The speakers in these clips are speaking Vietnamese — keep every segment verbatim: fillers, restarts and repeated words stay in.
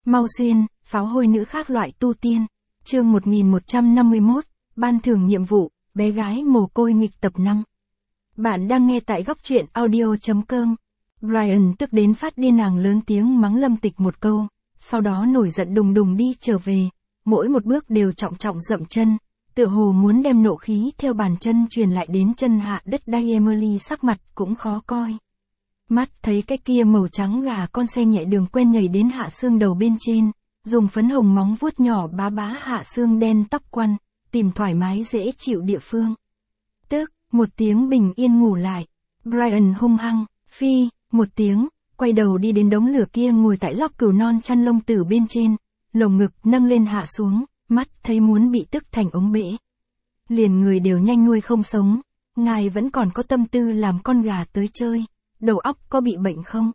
Mau Xuyên, pháo hôi nữ khác loại tu tiên. Chương một nghìn một trăm năm mươi mốt, ban thưởng nhiệm vụ, bé gái mồ côi nghịch tập năm. Bạn đang nghe tại góc truyện audio chấm com. Brian tức đến phát điên, nàng lớn tiếng mắng Lâm Tịch một câu, sau đó nổi giận đùng đùng đi trở về, mỗi một bước đều trọng trọng dậm chân, tựa hồ muốn đem nộ khí theo bàn chân truyền lại đến chân hạ đất đai. Emily sắc mặt cũng khó coi. Mắt thấy cái kia màu trắng gà con xe nhẹ đường quen nhảy đến hạ xương đầu bên trên, dùng phấn hồng móng vuốt nhỏ bá bá hạ xương đen tóc quăn, tìm thoải mái dễ chịu địa phương. Tức, một tiếng bình yên ngủ lại. Brian hung hăng, phi, một tiếng, quay đầu đi đến đống lửa kia, ngồi tại lóc cừu non chăn lông tử bên trên, lồng ngực nâng lên hạ xuống, mắt thấy muốn bị tức thành ống bể. Liền người đều nhanh nuôi không sống, ngài vẫn còn có tâm tư làm con gà tới chơi, đầu óc có bị bệnh không?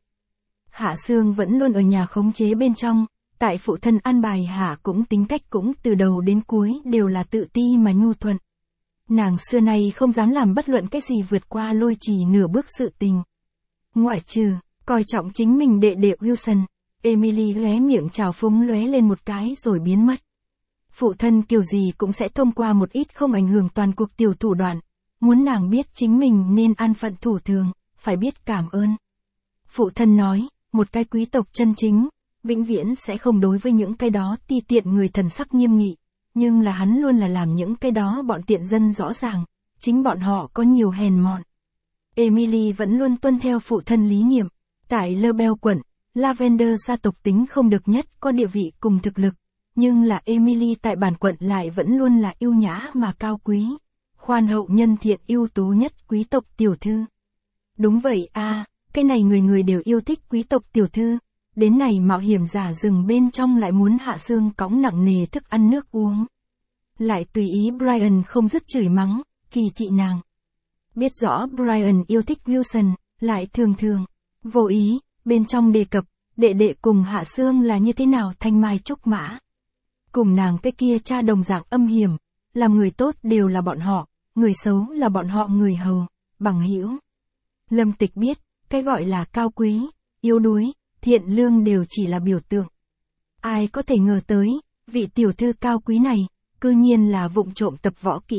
Hạ Sương vẫn luôn ở nhà khống chế bên trong, tại phụ thân an bài hạ cũng tính cách cũng từ đầu đến cuối đều là tự ti mà nhu thuận. Nàng xưa nay không dám làm bất luận cái gì vượt qua lôi trì nửa bước sự tình. Ngoại trừ, coi trọng chính mình đệ đệ Wilson. Emily lóe miệng trào phúng lóe lên một cái rồi biến mất. Phụ thân kiểu gì cũng sẽ thông qua một ít không ảnh hưởng toàn cuộc tiểu thủ đoạn, muốn nàng biết chính mình nên an phận thủ thường, phải biết cảm ơn. Phụ thân nói, một cái quý tộc chân chính, vĩnh viễn sẽ không đối với những cái đó ti tiện người thần sắc nghiêm nghị, nhưng là hắn luôn là làm những cái đó bọn tiện dân rõ ràng, chính bọn họ có nhiều hèn mọn. Emily vẫn luôn tuân theo phụ thân lý niệm, tại Lebel quận, Lavender gia tộc tính không được nhất có địa vị cùng thực lực, nhưng là Emily tại bản quận lại vẫn luôn là yêu nhã mà cao quý, khoan hậu nhân thiện ưu tú nhất quý tộc tiểu thư. Đúng vậy a, à, cái này người người đều yêu thích quý tộc tiểu thư, đến này mạo hiểm giả rừng bên trong lại muốn Hạ Sương cõng nặng nề thức ăn nước uống. Lại tùy ý Brian không dứt chửi mắng, kỳ thị nàng. Biết rõ Brian yêu thích Wilson, lại thường thường, vô ý, bên trong đề cập, đệ đệ cùng Hạ Sương là như thế nào thanh mai trúc mã. Cùng nàng cái kia cha đồng dạng âm hiểm, làm người tốt đều là bọn họ, người xấu là bọn họ người hầu, bằng hữu. Lâm Tịch biết, cái gọi là cao quý, yếu đuối, thiện lương đều chỉ là biểu tượng. Ai có thể ngờ tới, vị tiểu thư cao quý này, cư nhiên là vụng trộm tập võ kỹ.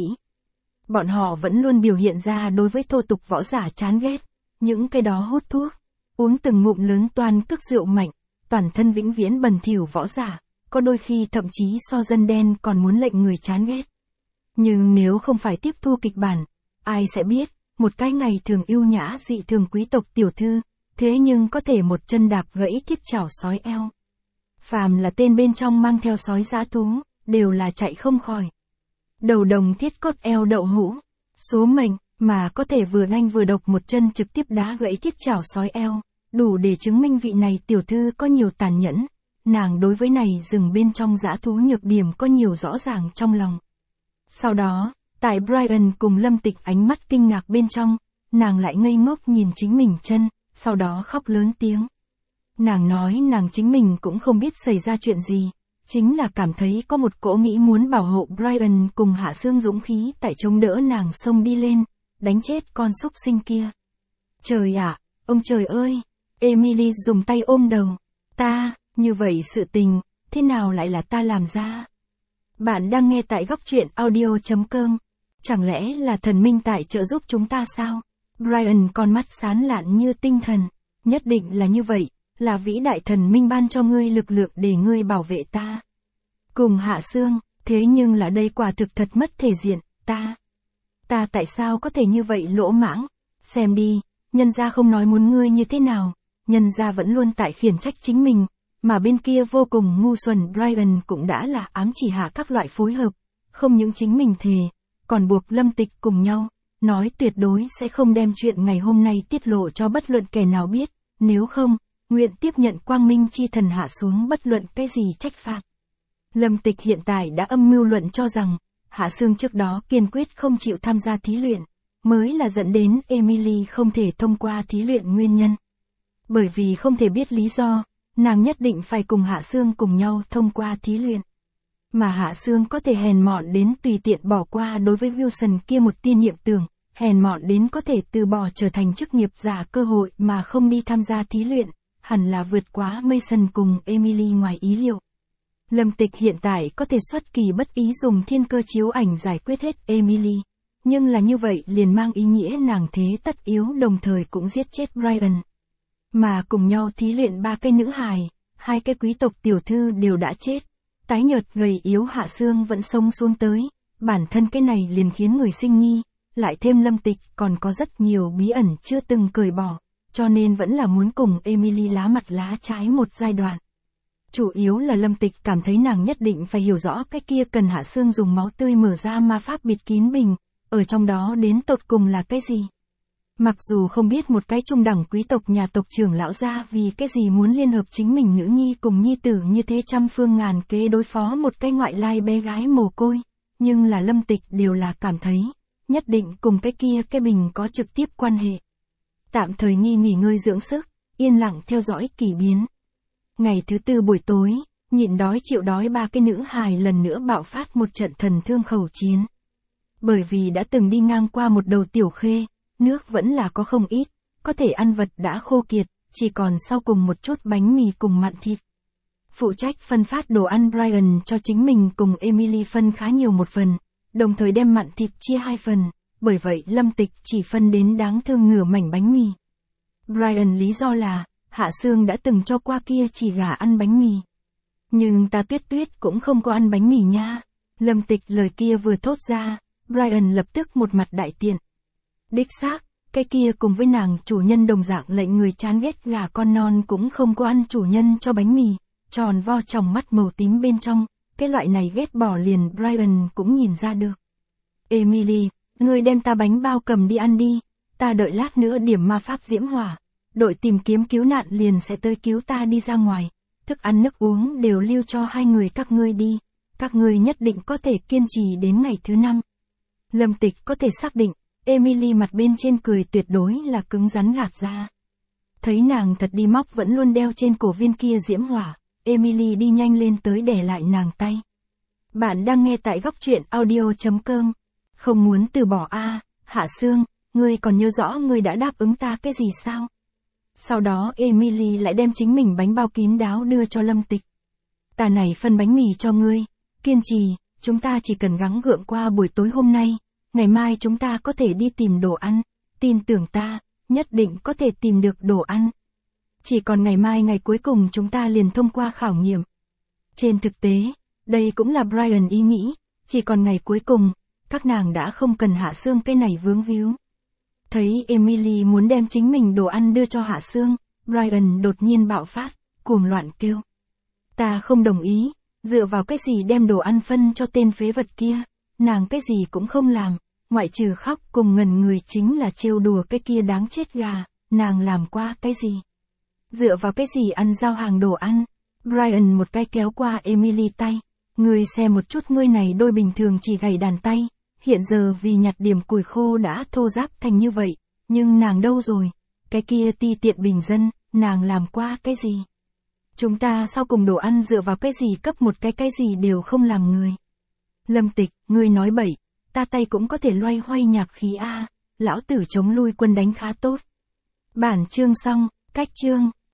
Bọn họ vẫn luôn biểu hiện ra đối với thô tục võ giả chán ghét, những cái đó hút thuốc, uống từng ngụm lớn toan cước rượu mạnh, toàn thân vĩnh viễn bẩn thỉu võ giả, có đôi khi thậm chí so dân đen còn muốn lệnh người chán ghét. Nhưng nếu không phải tiếp thu kịch bản, ai sẽ biết, một cái ngày thường yêu nhã dị thường quý tộc tiểu thư, thế nhưng có thể một chân đạp gãy thiết chảo sói eo. Phàm là tên bên trong mang theo sói dã thú, đều là chạy không khỏi. Đầu đồng thiết cốt eo đậu hũ, số mệnh, mà có thể vừa nhanh vừa độc một chân trực tiếp đá gãy thiết chảo sói eo, đủ để chứng minh vị này tiểu thư có nhiều tàn nhẫn, nàng đối với này rừng bên trong dã thú nhược điểm có nhiều rõ ràng trong lòng. Sau đó, tại Brian cùng Lâm Tịch ánh mắt kinh ngạc bên trong, nàng lại ngây ngốc nhìn chính mình chân, sau đó khóc lớn tiếng. Nàng nói nàng chính mình cũng không biết xảy ra chuyện gì, chính là cảm thấy có một cỗ nghĩ muốn bảo hộ Brian cùng Hạ Sương dũng khí tại chống đỡ nàng xông đi lên, đánh chết con súc sinh kia. Trời ạ, ông trời ơi! Emily dùng tay ôm đầu. Ta, như vậy sự tình, thế nào lại là ta làm ra? Bạn đang nghe tại góc truyện audio chấm com. Chẳng lẽ là thần minh tại trợ giúp chúng ta sao? Brian con mắt sáng lạn như tinh thần. Nhất định là như vậy, là vĩ đại thần minh ban cho ngươi lực lượng để ngươi bảo vệ ta. Cùng Hạ Sương, thế nhưng là đây quả thực thật mất thể diện, ta. Ta tại sao có thể như vậy lỗ mãng? Xem đi, nhân gia không nói muốn ngươi như thế nào, nhân gia vẫn luôn tại khiển trách chính mình, mà bên kia vô cùng ngu xuẩn Brian cũng đã là ám chỉ hạ các loại phối hợp, không những chính mình thề, còn buộc Lâm Tịch cùng nhau, nói tuyệt đối sẽ không đem chuyện ngày hôm nay tiết lộ cho bất luận kẻ nào biết, nếu không, nguyện tiếp nhận quang minh chi thần hạ xuống bất luận cái gì trách phạt. Lâm Tịch hiện tại đã âm mưu luận cho rằng, Hạ Sương trước đó kiên quyết không chịu tham gia thí luyện, mới là dẫn đến Emily không thể thông qua thí luyện nguyên nhân. Bởi vì không thể biết lý do, nàng nhất định phải cùng Hạ Sương cùng nhau thông qua thí luyện. Mà Hạ Sương có thể hèn mọn đến tùy tiện bỏ qua đối với Wilson kia một tia niệm tưởng, hèn mọn đến có thể từ bỏ trở thành chức nghiệp giả cơ hội mà không đi tham gia thí luyện. hẳn là vượt quá Mason cùng Emily ngoài ý liệu. Lâm Tịch hiện tại có thể xuất kỳ bất ý dùng thiên cơ chiếu ảnh giải quyết hết Emily. Nhưng là như vậy liền mang ý nghĩa nàng thế tất yếu đồng thời cũng giết chết Brian. Mà cùng nhau thí luyện ba cái nữ hài, hai cái quý tộc tiểu thư đều đã chết. Tái nhợt gầy yếu Hạ Sương vẫn sống xuống tới. Bản thân cái này liền khiến người sinh nghi. Lại thêm Lâm Tịch còn có rất nhiều bí ẩn chưa từng cởi bỏ. Cho nên vẫn là muốn cùng Emily lá mặt lá trái một giai đoạn. Chủ yếu là Lâm Tịch cảm thấy nàng nhất định phải hiểu rõ cái kia cần Hạ Sương dùng máu tươi mở ra ma pháp bịt kín bình. Ở trong đó đến tột cùng là cái gì? Mặc dù không biết một cái trung đẳng quý tộc nhà tộc trưởng lão gia vì cái gì muốn liên hợp chính mình nữ nhi cùng nhi tử như thế trăm phương ngàn kế đối phó một cái ngoại lai bé gái mồ côi, nhưng là Lâm Tịch đều là cảm thấy, nhất định cùng cái kia cái bình có trực tiếp quan hệ. Tạm thời nghi nghỉ ngơi dưỡng sức, yên lặng theo dõi kỳ biến. Ngày thứ tư buổi tối, nhịn đói chịu đói ba cái nữ hài lần nữa bạo phát một trận thần thương khẩu chiến. Bởi vì đã từng đi ngang qua một đầu tiểu khê, nước vẫn là có không ít, có thể ăn vật đã khô kiệt, chỉ còn sau cùng một chút bánh mì cùng mặn thịt. Phụ trách phân phát đồ ăn Brian cho chính mình cùng Emily phân khá nhiều một phần, đồng thời đem mặn thịt chia hai phần, bởi vậy Lâm Tịch chỉ phân đến đáng thương nửa mảnh bánh mì. Brian lý do là, Hạ Sương đã từng cho qua kia chỉ gà ăn bánh mì. Nhưng ta Tuyết Tuyết cũng không có ăn bánh mì nha. Lâm Tịch lời kia vừa thốt ra, Brian lập tức một mặt đại tiện. Đích xác, cái kia cùng với nàng chủ nhân đồng dạng lệnh người chán ghét gà con non cũng không có ăn chủ nhân cho bánh mì, tròn vo tròng mắt màu tím bên trong, cái loại này ghét bỏ liền Brian cũng nhìn ra được. Emily, ngươi đem ta bánh bao cầm đi ăn đi, ta đợi lát nữa điểm ma pháp diễm hỏa, đội tìm kiếm cứu nạn liền sẽ tới cứu ta đi ra ngoài, thức ăn nước uống đều lưu cho hai người các ngươi đi, các ngươi nhất định có thể kiên trì đến ngày thứ năm. Lâm Tịch có thể xác định, Emily mặt bên trên cười tuyệt đối là cứng rắn gạt ra. Thấy nàng thật đi móc vẫn luôn đeo trên cổ viên kia diễm hỏa, Emily đi nhanh lên tới đè lại nàng tay. Bạn đang nghe tại góc truyện audio chấm com. Không muốn từ bỏ a, à, Hạ Sương, ngươi còn nhớ rõ ngươi đã đáp ứng ta cái gì sao? Sau đó Emily lại đem chính mình bánh bao kín đáo đưa cho Lâm Tịch. Ta này phân bánh mì cho ngươi, kiên trì, chúng ta chỉ cần gắng gượng qua buổi tối hôm nay. Ngày mai chúng ta có thể đi tìm đồ ăn, tin tưởng ta, nhất định có thể tìm được đồ ăn. Chỉ còn ngày mai ngày cuối cùng chúng ta liền thông qua khảo nghiệm. Trên thực tế, đây cũng là Brian ý nghĩ, chỉ còn ngày cuối cùng, các nàng đã không cần Hạ Sương cái này vướng víu. Thấy Emily muốn đem chính mình đồ ăn đưa cho Hạ Sương, Brian đột nhiên bạo phát, cuồng loạn kêu. Ta không đồng ý, dựa vào cái gì đem đồ ăn phân cho tên phế vật kia, nàng cái gì cũng không làm. Ngoại trừ khóc cùng ngẩn người chính là trêu đùa cái kia đáng chết gà, nàng làm qua cái gì? Dựa vào cái gì ăn giao hàng đồ ăn? Brian một cái kéo qua Emily tay. Ngươi xem một chút ngươi này đôi bình thường chỉ gảy đàn tay, hiện giờ vì nhặt điểm củi khô đã thô ráp thành như vậy, nhưng nàng đâu rồi? Cái kia ti tiện bình dân, nàng làm qua cái gì? Chúng ta sau cùng đồ ăn dựa vào cái gì cấp một cái cái gì đều không làm người. Lâm Tịch, ngươi nói bậy. Ta tay cũng có thể loay hoay nhạc khí a, lão tử chống lui quân đánh khá tốt. Bản chương xong, cách chương.